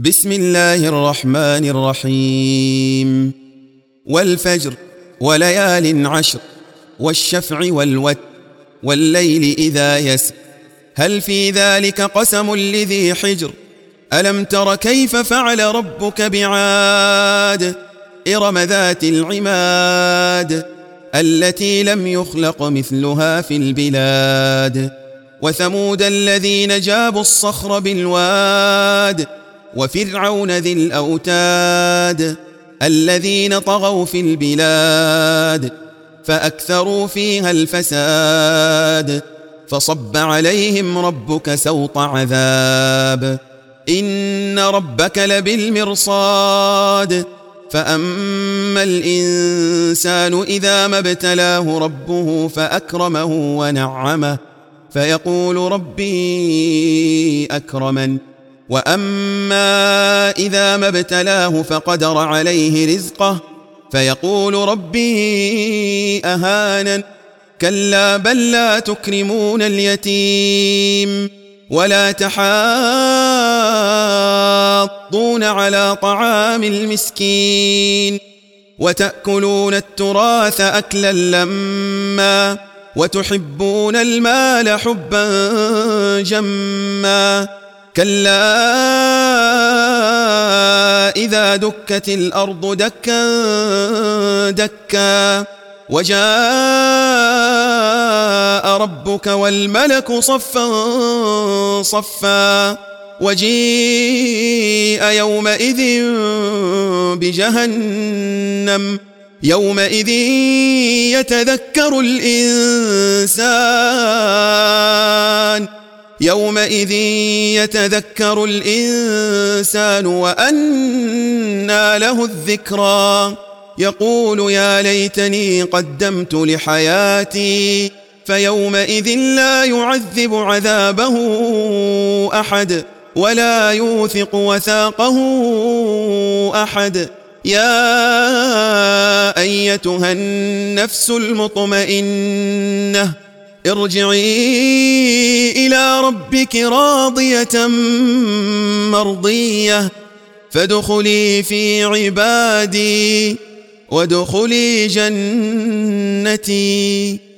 بسم الله الرحمن الرحيم. والفجر وليال عشر والشفع والوتر والليل إذا يسر هل في ذلك قسم لذي حجر ألم تر كيف فعل ربك بعاد إرم ذات العماد التي لم يخلق مثلها في البلاد وثمود الذين جابوا الصخر بالواد وفرعون ذي الأوتاد الذين طغوا في البلاد فأكثروا فيها الفساد فصب عليهم ربك سوط عذاب إن ربك لبالمرصاد فأما الإنسان إذا ما ابتلاه ربه فأكرمه ونعمه فيقول ربي أكرمن وأما إذا ما ابتلاه فقدر عليه رزقه فيقول ربي أهانن كلا بل لا تكرمون اليتيم ولا تحاضون على طعام المسكين وتأكلون التراث أكلا لما وتحبون المال حبا جما كلا إذا دكت الأرض دكا دكا وجاء ربك والملك صفا صفا وجيء يومئذ بجهنم يومئذ يتذكر الإنسان وأنى له الذكرى يقول يا ليتني قدمت لحياتي فيومئذ لا يعذب عذابه أحد ولا يوثق وثاقه أحد يا أيتها النفس المطمئنة ارجعي إلى ربك راضية مرضية فادخلي في عبادي وادخلي جنتي.